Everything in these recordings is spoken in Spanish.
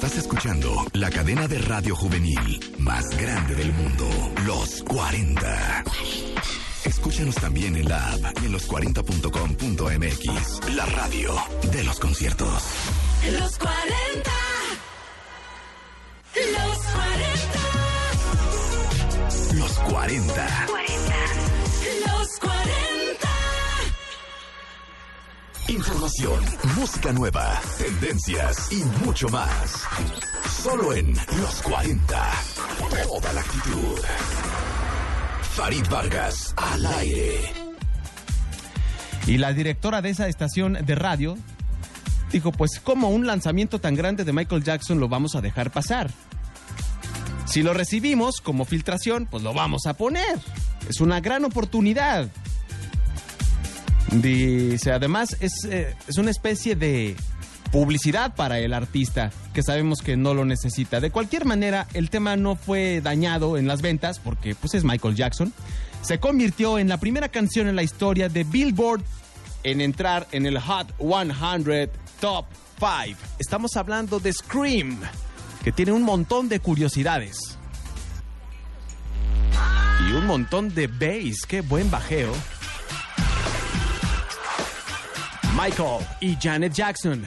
Estás escuchando la cadena de radio juvenil más grande del mundo, Los 40. Escúchanos también en la app y en los40.com.mx, la radio de los conciertos. Los 40. Los 40. Los 40. Los 40. Información, música nueva, tendencias y mucho más. Solo en Los 40. Toda la actitud. Farid Vargas, al aire. Y la directora de esa estación de radio dijo, pues, ¿cómo un lanzamiento tan grande de Michael Jackson lo vamos a dejar pasar? Si lo recibimos como filtración, pues lo vamos a poner. Es una gran oportunidad. Dice, además, es una especie de publicidad para el artista, que sabemos que no lo necesita. De cualquier manera, el tema no fue dañado en las ventas, porque pues es Michael Jackson. Se convirtió en la primera canción en la historia de Billboard en entrar en el Hot 100 Top 5. Estamos hablando de Scream, que tiene un montón de curiosidades. Y un montón de bass, qué buen bajeo. Michael y Janet Jackson.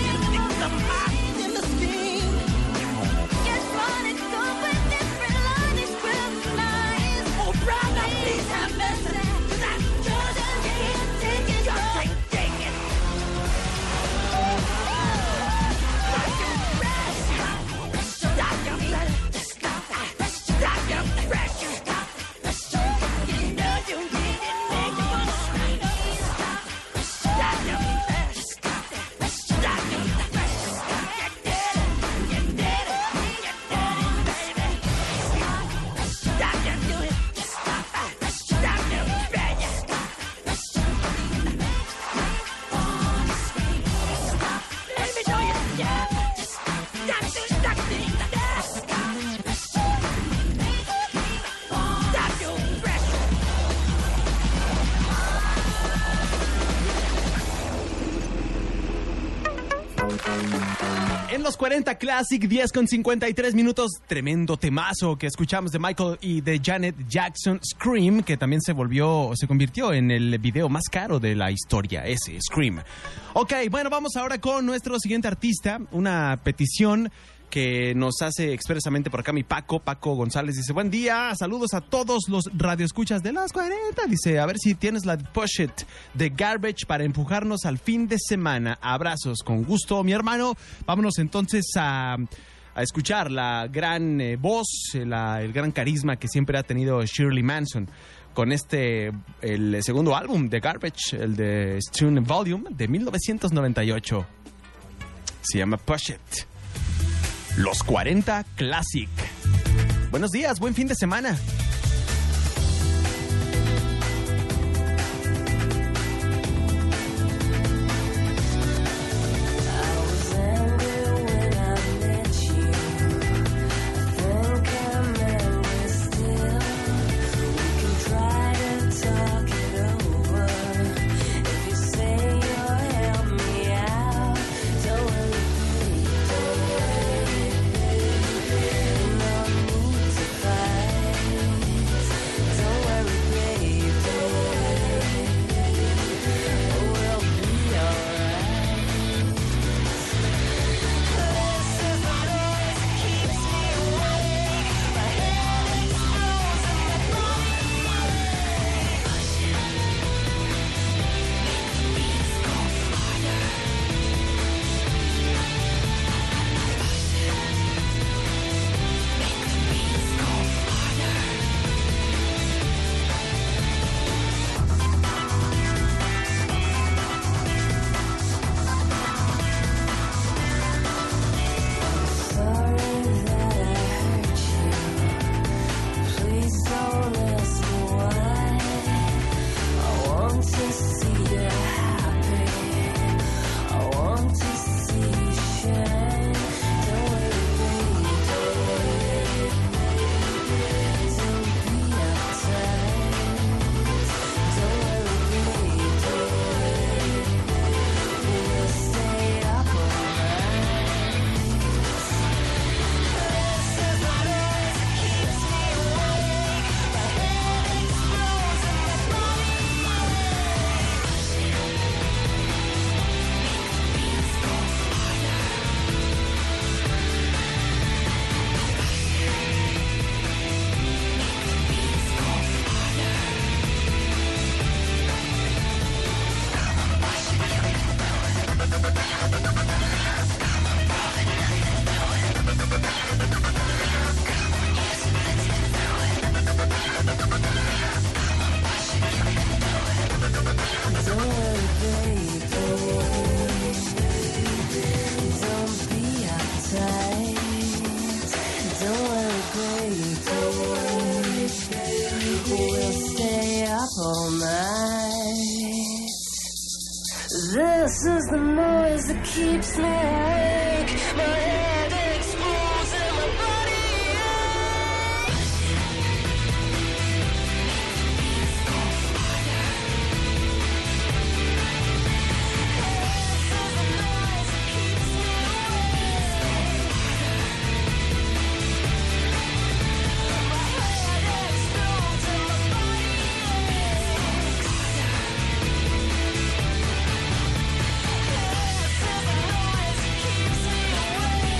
Just wanna go with different lines. los 40 Classic, 10:53. Tremendo temazo que escuchamos de Michael y de Janet Jackson, Scream, que también se convirtió en el video más caro de la historia, ese Scream. Ok, bueno, vamos ahora con nuestro siguiente artista, una petición que nos hace expresamente por acá mi Paco González. Dice, buen día, saludos a todos los radioescuchas de las 40. Dice, a ver si tienes la Push It de Garbage para empujarnos al fin de semana. Abrazos, con gusto, mi hermano. Vámonos entonces a escuchar la gran voz, el gran carisma que siempre ha tenido Shirley Manson con el segundo álbum de Garbage, el de Stone Volume de 1998. Se llama Push It. Los 40 Classic. Buenos días, buen fin de semana. This is the noise that keeps me awake. My head explodes and my body awake.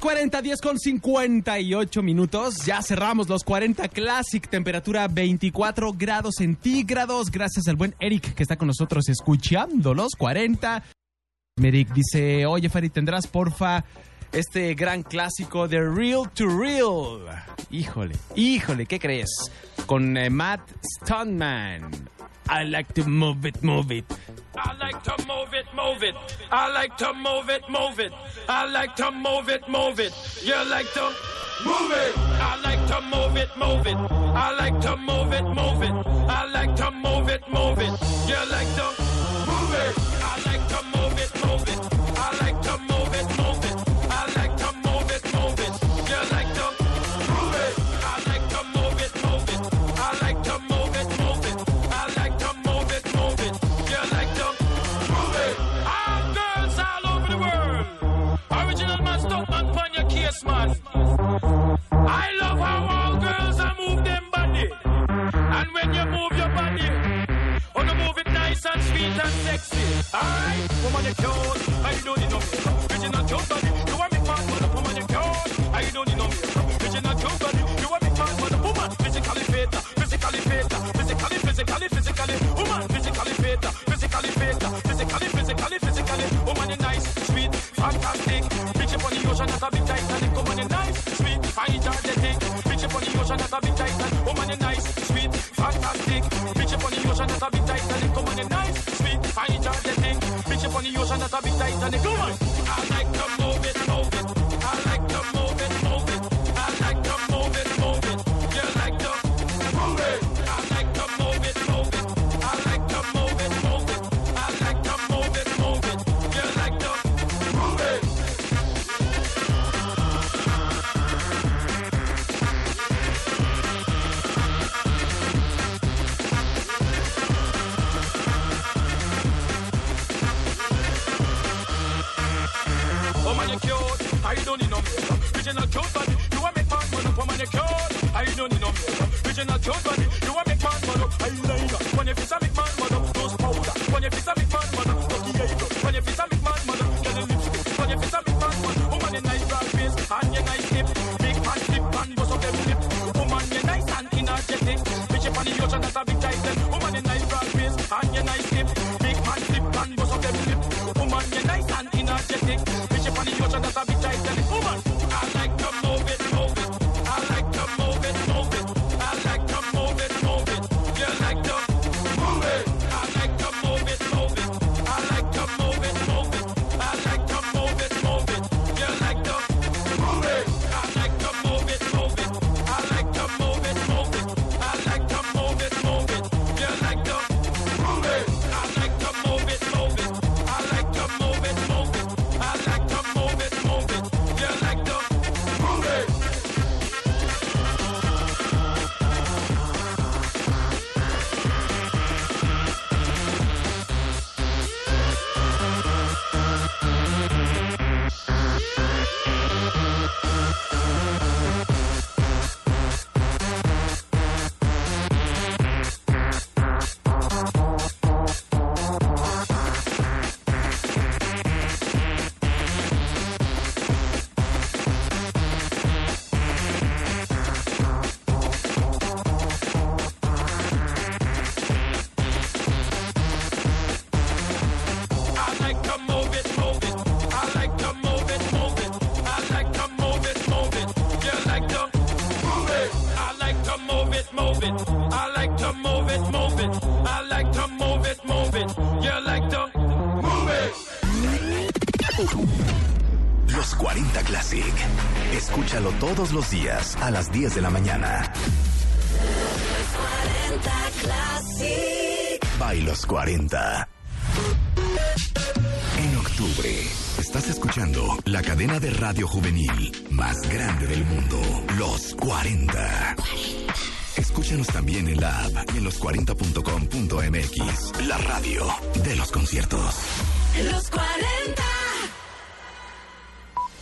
40, 10 con 58 minutos. Ya cerramos los 40 Classic, temperatura 24 grados centígrados. Gracias al buen Eric que está con nosotros escuchando los 40. Eric dice, oye Fari, ¿tendrás porfa este gran clásico de Real to Real? Híjole, ¿qué crees? Con Matt Stoneman. I like to move it, move it. I like to move it, move it. I like to move it, move it. I like to move it, move it. You like to move it. I like to move it, move it. I like to move it, move it. I like to move it, move it. You like to move it. I like to move it, move it. I like to move it, move it. I like to move it, move it. You like to move it. I like to move it, move it. I like to move it, move it. I like to move it, move it. You like to move it. All girls all over the world. Original man, stuck man, pon your case, man. I love how all girls are move them body. And when you move your body, oh, you move it nice and sweet and sexy. Alright, woman, you cute. I don't need no makeup. Original cute body. You want me fat, but woman, you cute. I don't need no makeup. Original cute body. You want me fat, but woman, physically fit, physically fit, physically. Woman, physically fit, physically fit, physically. Woman, you nice, sweet, fantastic. Bitch up on the ocean, that's a big Titanic. Woman, you nice, sweet, fine, energetic. Bitch up on the ocean, that's a big Titanic. Woman, you nice, sweet, fantastic. Bitch up on the ocean, that's a big Titanic. Woman, you nice, sweet, fine, energetic. Bitch up on the ocean, that's a big Titanic. Woman, I like to move it, move it. I like to move it, move it. I like to move it, move it. You like to move it. I like to move it, move it. I like to move it, move it. I like to move it, move it. You like to move it. Woman, you cute. I don't need no makeup. Original cute body. You want make man man up. Woman, you cute. I don't need no makeup. Original cute body. You want make man man up. Eyeliner. When you fix a make man man up. Nose powder. When you fix a make man man up. Lucky eyebrow. When you fix a make man man up. Get a lipstick. When you fix a make man man up. Woman, you nice broad face and you nice hip. Big man slip and bust up them lip. Woman, you nice and energetic. Bitch up on the ocean, that's a big title. Woman, you nice broad face and you nice hip. Big man slip and bust up them lip. Woman, you nice and energetic. Bitch up on the ocean, that's a big title. Woman, I like to move it, move it. I like to move it, move it. I like to move it, move it. You like to move it. I like to move it, move it. I like to move it, move it. I like to move it, move it. You like to move it. I like to move it, move it. I like to move it, move it. I like to move it, move it. You like to move it. I like to move it, move it. I like to move it, move it. I like to move it, move it. You like to move it. I like to move it, move it. I like to move it, move it. I like to move it, move it. You like to move it. I like to move it, move it. I like to move it, move it. I like to move it, move it. You like to move it. Los 40 Classic. Escúchalo todos los días a las 10 de la mañana. 40 Classic. By los 40. En octubre, estás escuchando la cadena de radio juvenil más grande del mundo, Los 40. Escúchanos también en la app y en los40.com.mx, la radio de los conciertos. Los 40.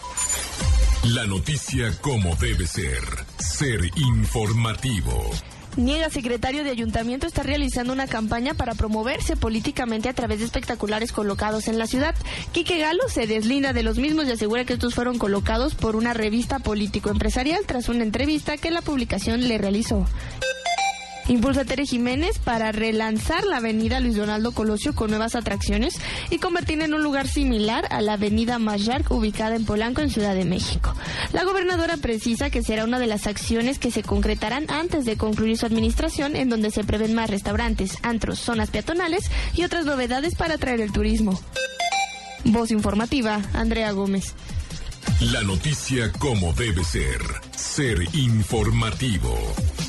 La noticia como debe ser. Ser informativo. niega secretario de ayuntamiento está realizando una campaña para promoverse políticamente a través de espectaculares colocados en la ciudad. Quique Galo se deslinda de los mismos y asegura que estos fueron colocados por una revista político-empresarial tras una entrevista que la publicación le realizó. Impulsa Tere Jiménez para relanzar la avenida Luis Donaldo Colosio con nuevas atracciones y convertirla en un lugar similar a la avenida Mayarc ubicada en Polanco, en Ciudad de México. La gobernadora precisa que será una de las acciones que se concretarán antes de concluir su administración, en donde se prevén más restaurantes, antros, zonas peatonales y otras novedades para atraer el turismo. Voz informativa, Andrea Gómez. La noticia como debe ser. Ser informativo.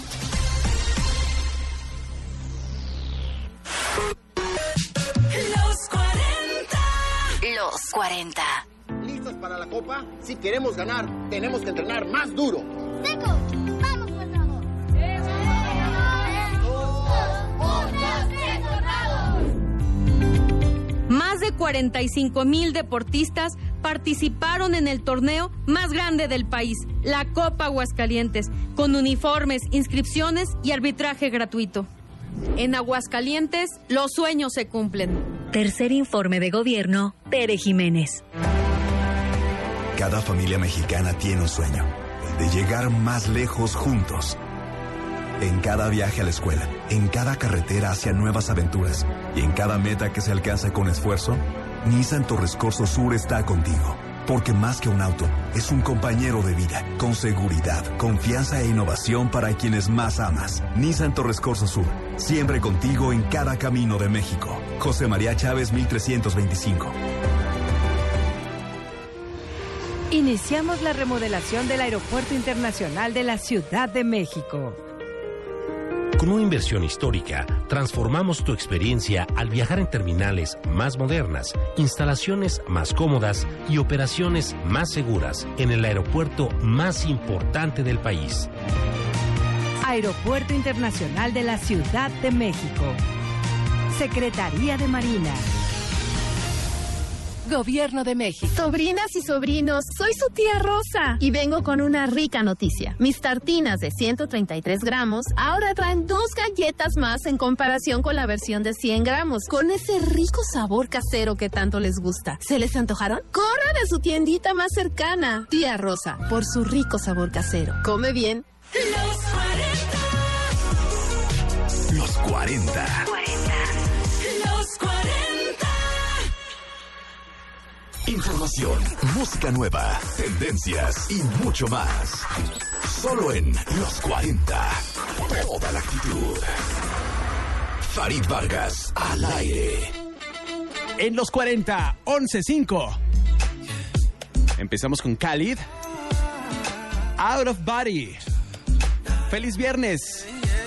Los 40. ¿Listos para la copa? Si queremos ganar, tenemos que entrenar más duro. ¡Seco! ¡Vamos, por favor! Más de 45,000 deportistas participaron en el torneo más grande del país, la Copa Aguascalientes, con uniformes, inscripciones y arbitraje gratuito. En Aguascalientes, los sueños se cumplen. Tercer informe de gobierno, Tere Jiménez. Cada familia mexicana tiene un sueño, el de llegar más lejos juntos. En cada viaje a la escuela, en cada carretera hacia nuevas aventuras y en cada meta que se alcanza con esfuerzo, Nissan Torres Corso Sur está contigo. Porque más que un auto, es un compañero de vida, con seguridad, confianza e innovación para quienes más amas. Nissan Torres Corso Sur, siempre contigo en cada camino de México. José María Chávez, 1325. Iniciamos la remodelación del Aeropuerto Internacional de la Ciudad de México. Con una inversión histórica, transformamos tu experiencia al viajar en terminales más modernas, instalaciones más cómodas y operaciones más seguras en el aeropuerto más importante del país. Aeropuerto Internacional de la Ciudad de México. Secretaría de Marina. Gobierno de México. Sobrinas y sobrinos, soy su tía Rosa y vengo con una rica noticia. Mis tartinas de 133 gramos ahora traen 2 galletas más en comparación con la versión de 100 gramos, con ese rico sabor casero que tanto les gusta. ¿Se les antojaron? Corran a su tiendita más cercana. Tía Rosa, por su rico sabor casero. Come bien. Los 40. Información, música nueva, tendencias y mucho más. Solo en Los 40. Toda la actitud. Farid Vargas, al aire. En Los 40, 11:05. Empezamos con Khalid. Out of Body. ¡Feliz viernes!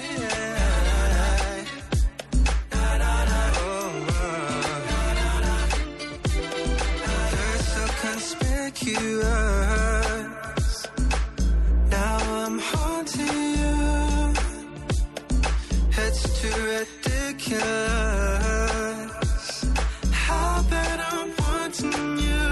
Now I'm haunting you. It's too ridiculous. How bad I'm wanting you.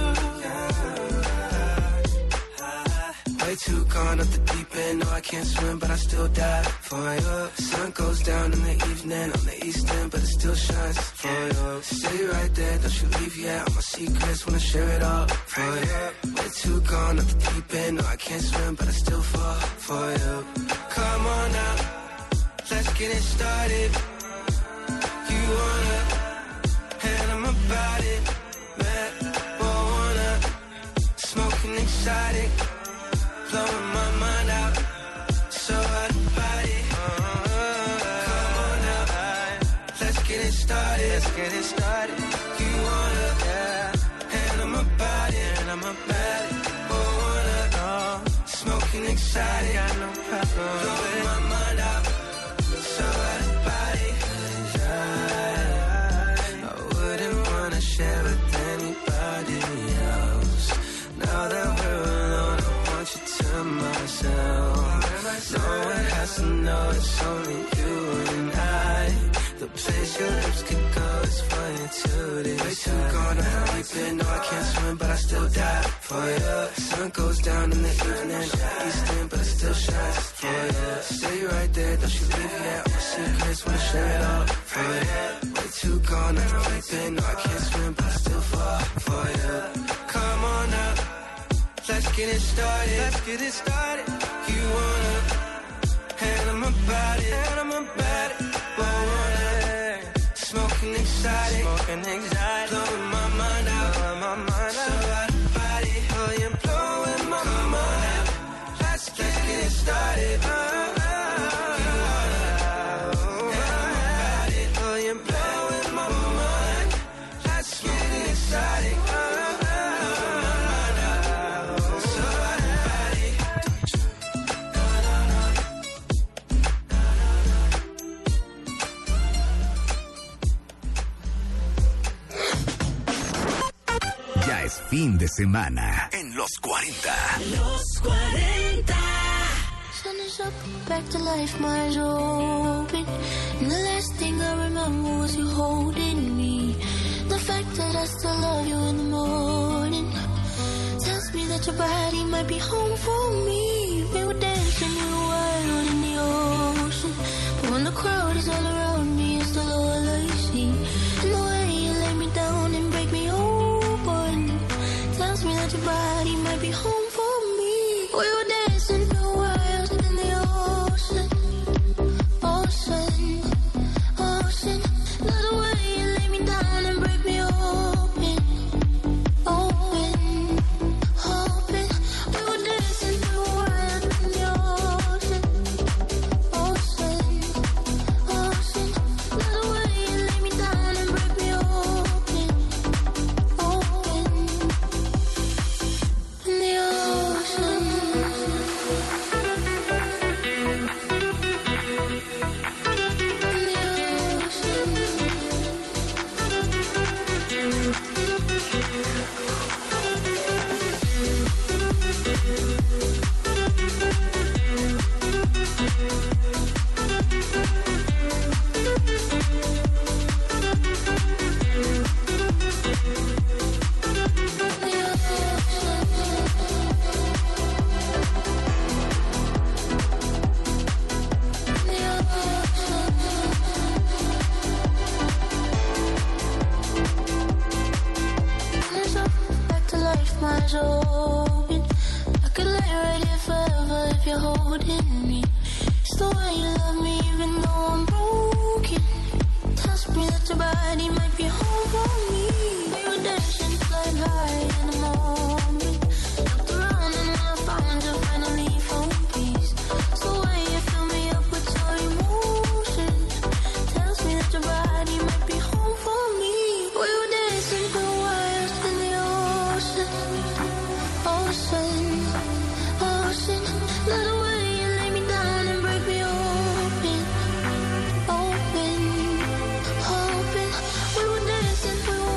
Way too gone up the deep end. No, I can't swim, but I still die for you. Sun goes down in the evening on the east end, but it still shines for you. Stay right there, don't you leave yet. All my secrets, wanna share it all for you. Way too gone up the deep end. No, I can't swim, but I still fall for you. Come on now, let's get it started. You wanna, and I'm about it. Marijuana, smoking exotic, blowing my mind out. So out of body. Come on now, let's get it started. Let's get it started. You wanna, and I'm about it. And I'm about it. Marijuana, smoking exotic, got no problem. Blowing my mind out. So out of body. I wouldn't wanna share with anybody else. Now that we're alone, I want you to myself. No one has to know it's only you and I. The place your lips could go is for you into this. Way too gone off the deep end. No, I can't swim, but I still dive for you. Sun goes down in the evening. I'm the east end, but it still shines for you. Stay right there, don't you leave yet. All my secrets, wanna share it all for you. Way too gone off the deep end. No, I can't swim, but I still fall for you. Come on up, let's get it started. Let's get it started. You wanna, and I'm about it, and I'm about it. Smoking exotic, blowing my mind out, so out of body. Oh, you're blowing my mind out. Let's get it started. Oh, you're blowing my mind. Let's get it started. Es fin de semana en Los 40. Los 40. Sun is up, back to life, my eyes are open. And the last thing I remember was you holding me. The fact that I still love you in the morning tells me that your body might be home for me. We were dancing in the wild in the ocean, but when the crowd is all around me, it's still all I see. And the way you lay me down and break me open tells me that your body might be home for me. We were dancing for a while in the ocean, ocean, ocean. Love the way you lay me down and break me open, open, open. We were dancing for a while in the ocean, ocean, ocean. Love the way you lay me down and break me open, open. In the ocean. Back to life, my eyes open. I could lay right here forever if you're holding me. It's the way you love me even though I'm broken. Tells me that your body might be home for me. We were dancing flying high in the moment. Looked around and I found you finally found peace. It's the way you fill me up with your emotions. Tells me that your body might be home for me. We were dancing for a while in the ocean, ocean, ocean. Love the way you lay me down and break me open, open, open. We were dancing for a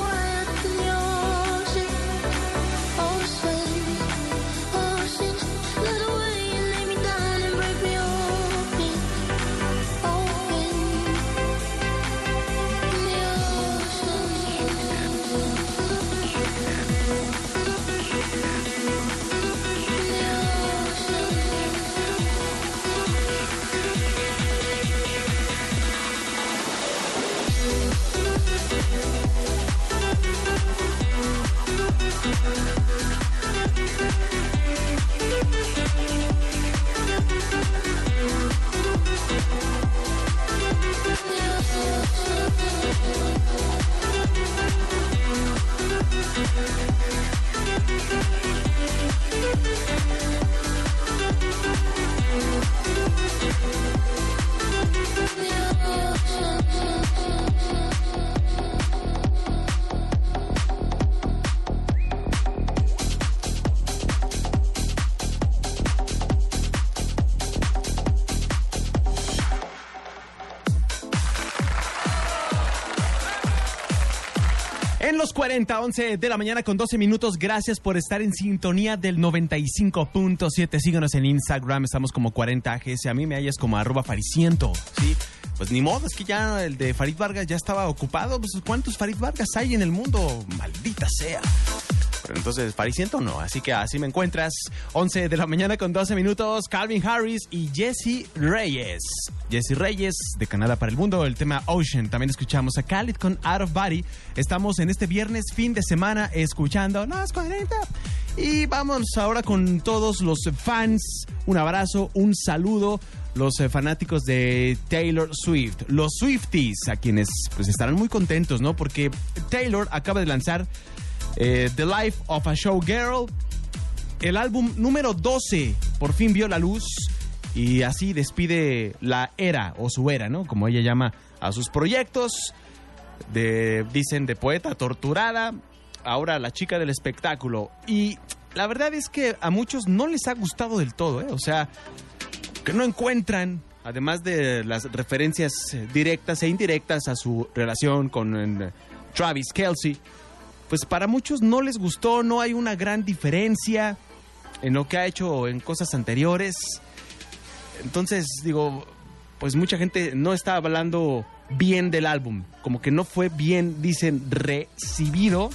En los 40, 11 de la mañana con 12 minutos. Gracias por estar en sintonía del 95.7. Síganos en Instagram, estamos como 40AGS. A mí me hallas como @fariciento, ¿sí? Pues ni modo, es que ya el de Farid Vargas ya estaba ocupado. Pues ¿cuántos Farid Vargas hay en el mundo? Maldita sea. Pero entonces, Fariciento no, así que así me encuentras. 11 de la mañana con 12 minutos. Calvin Harris y Jessie Reyes. Jessie Reyes, de Canadá para el Mundo, el tema Ocean. También escuchamos a Khalid con Out of Body. Estamos en este viernes, fin de semana, escuchando Los 40. Y vamos ahora con todos los fans. Un abrazo, un saludo. Los fanáticos de Taylor Swift, los Swifties, a quienes pues estarán muy contentos, ¿no? Porque Taylor acaba de lanzar The Life of a Showgirl. El álbum número 12 por fin vio la luz y así despide la era, o su era, ¿no? Como ella llama a sus proyectos. Dicen de poeta torturada, ahora la chica del espectáculo. Y la verdad es que a muchos no les ha gustado del todo, ¿eh? O sea, que no encuentran, además de las referencias directas e indirectas a su relación con Travis Kelce, pues para muchos no les gustó, no hay una gran diferencia en lo que ha hecho en cosas anteriores. Entonces, digo, pues mucha gente no está hablando bien del álbum, como que no fue bien, dicen, recibido.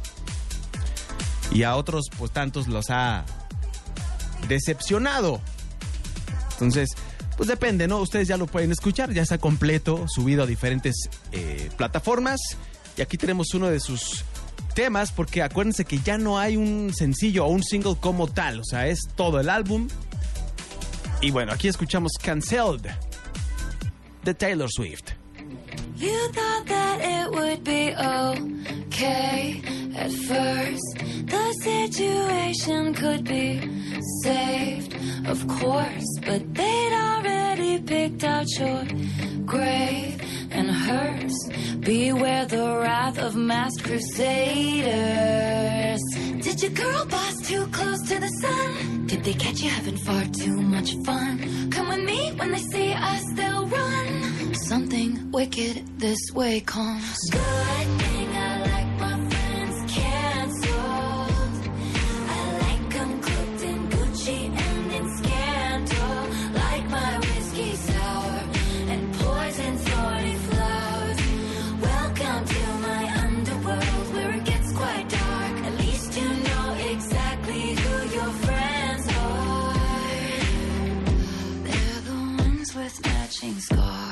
Y a otros, pues tantos los ha decepcionado. Entonces, pues depende, ¿no? Ustedes ya lo pueden escuchar, ya está completo, subido a diferentes plataformas. Y aquí tenemos uno de sus temas, porque acuérdense que ya no hay un sencillo o un single como tal, o sea, es todo el álbum. Y bueno, aquí escuchamos Cancelled de Taylor Swift. You thought that it would be okay at first. The situation could be saved, of course, but they'd already picked out your grave and hers. Beware the wrath of masked crusaders. Did your girl boss too close to the sun? Did they catch you having far too much fun? Come with me, when they see us they'll run. Something wicked this way comes. Good thing I like my friends canceled. I like them cooked in Gucci and in scandal. Like my whiskey sour and poison thorny flowers. Welcome to my underworld where it gets quite dark. At least you know exactly who your friends are. They're the ones with matching scars.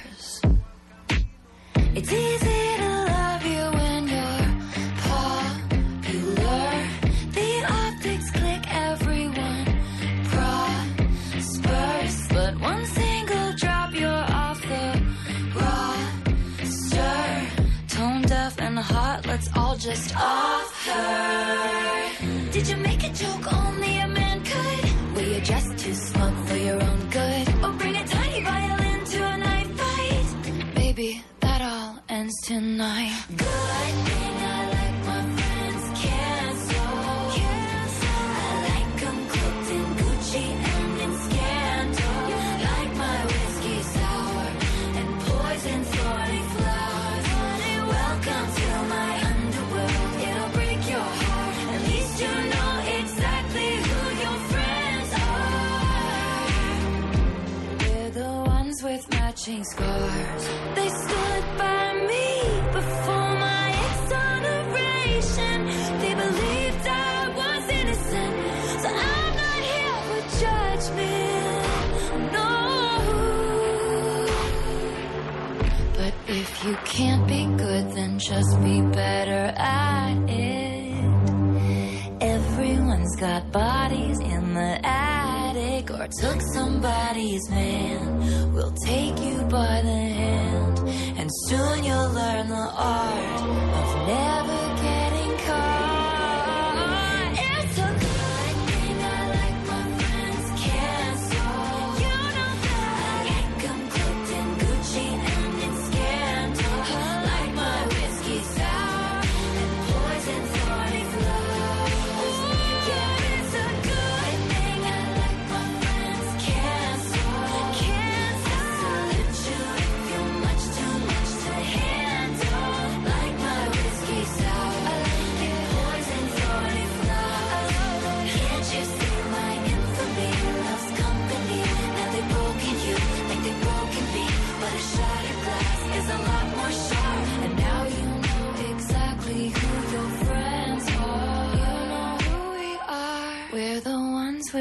It's easy to love you when you're popular. The optics click, everyone prospers. But one single drop, you're off the roster. Tone deaf and hot, let's all just off her. Did you make a joke only a man could? Were you just too smug for your own good? Or bring a tiny violin to a night fight? Baby, that all ends tonight. Good thing I like my friends canceled. I like them cooked in Gucci and in scandal. Like my whiskey sour and poison thorny flowers. Welcome to my underworld, it'll break your heart. At least you know exactly who your friends are. They're the ones with matching scars. They stood by me before my exoneration. They believed I was innocent, so I'm not here for judgment, no. But if you can't be good, then just be better at it. Everyone's got bodies in the attic, or took somebody's man. We'll take you by the hand, and soon you'll learn the art of never getting caught. It's a good thing I like my friends canceled. You know that I like them cooked in Gucci and in scandal. Like my whiskey sour and poison thorny flowers. Yeah, it's a good thing I like my friends canceled. Salute you if you're much too much to handle. Like my whiskey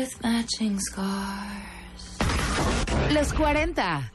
with matching scars. Los 40.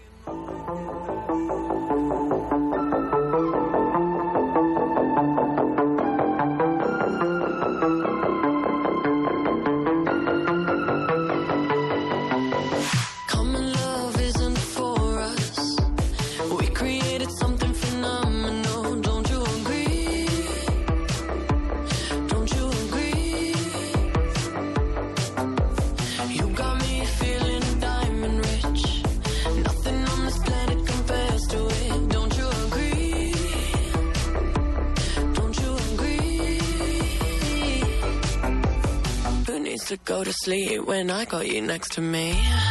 To go to sleep when I got you next to me.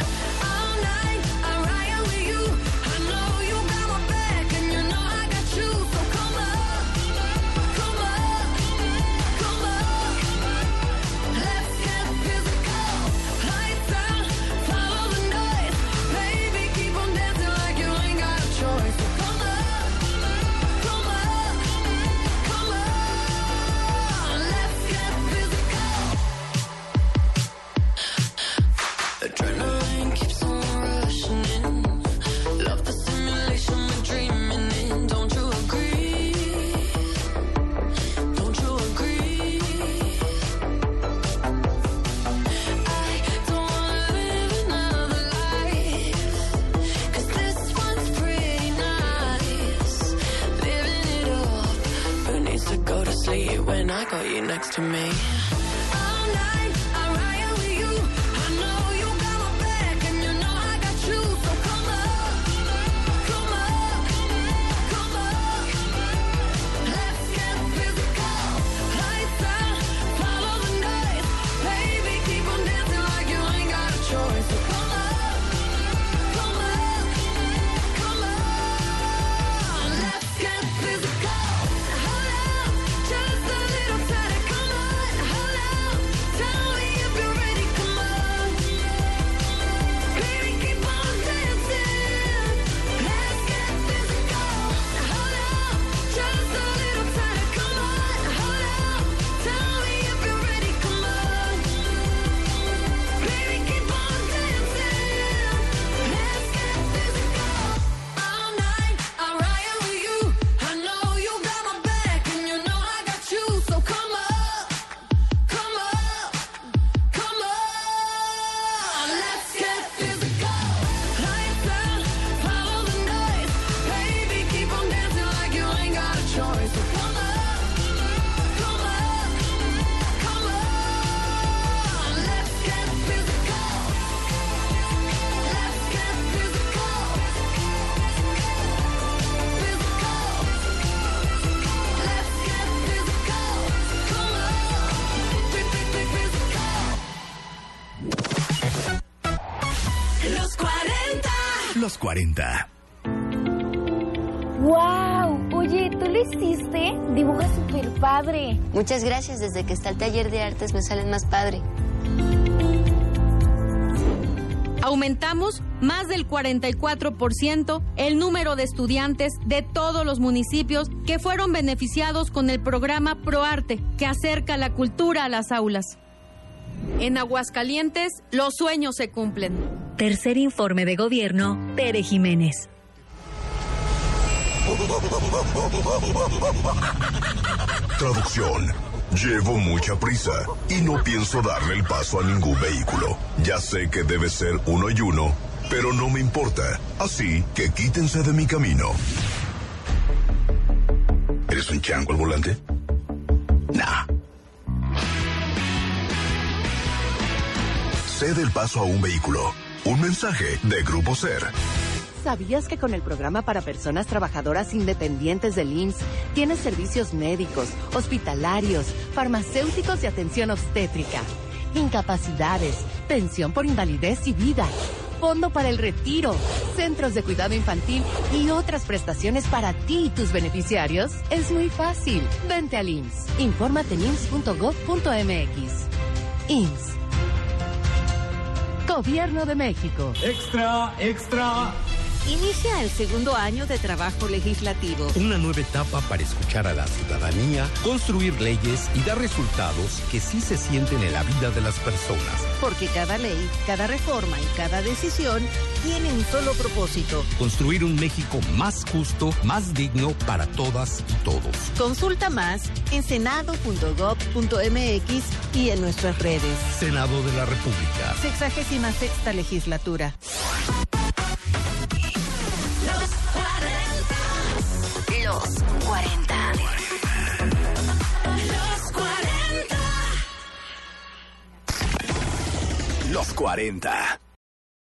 When I got you next to me. Los 40. ¡Wow! Oye, ¿tú lo hiciste? Dibuja súper padre. Muchas gracias. Desde que está el taller de artes me salen más padre. Aumentamos más del 44% el número de estudiantes de todos los municipios que fueron beneficiados con el programa ProArte, que acerca la cultura a las aulas. En Aguascalientes, los sueños se cumplen. Tercer informe de gobierno, Tere Jiménez. Traducción. Llevo mucha prisa y no pienso darle el paso a ningún vehículo. Ya sé que debe ser uno y uno, pero no me importa. Así que quítense de mi camino. ¿Eres un chango al volante? Nah. Cede el paso a un vehículo. Un mensaje de Grupo SER. ¿Sabías que con el programa para personas trabajadoras independientes del IMSS tienes servicios médicos, hospitalarios, farmacéuticos y atención obstétrica, incapacidades, pensión por invalidez y vida, fondo para el retiro, centros de cuidado infantil y otras prestaciones para ti y tus beneficiarios? Es muy fácil. Vente al IMSS. Infórmate en ims.gov.mx. IMSS. Gobierno de México. Extra, extra. inicia el segundo año de trabajo legislativo. Una nueva etapa para escuchar a la ciudadanía, construir leyes y dar resultados que sí se sienten en la vida de las personas. Porque cada ley, cada reforma y cada decisión tiene un solo propósito. Construir un México más justo, más digno para todas y todos. Consulta más en senado.gov.mx y en nuestras redes. Senado de la República. 66ª legislatura. Los 40. Los 40.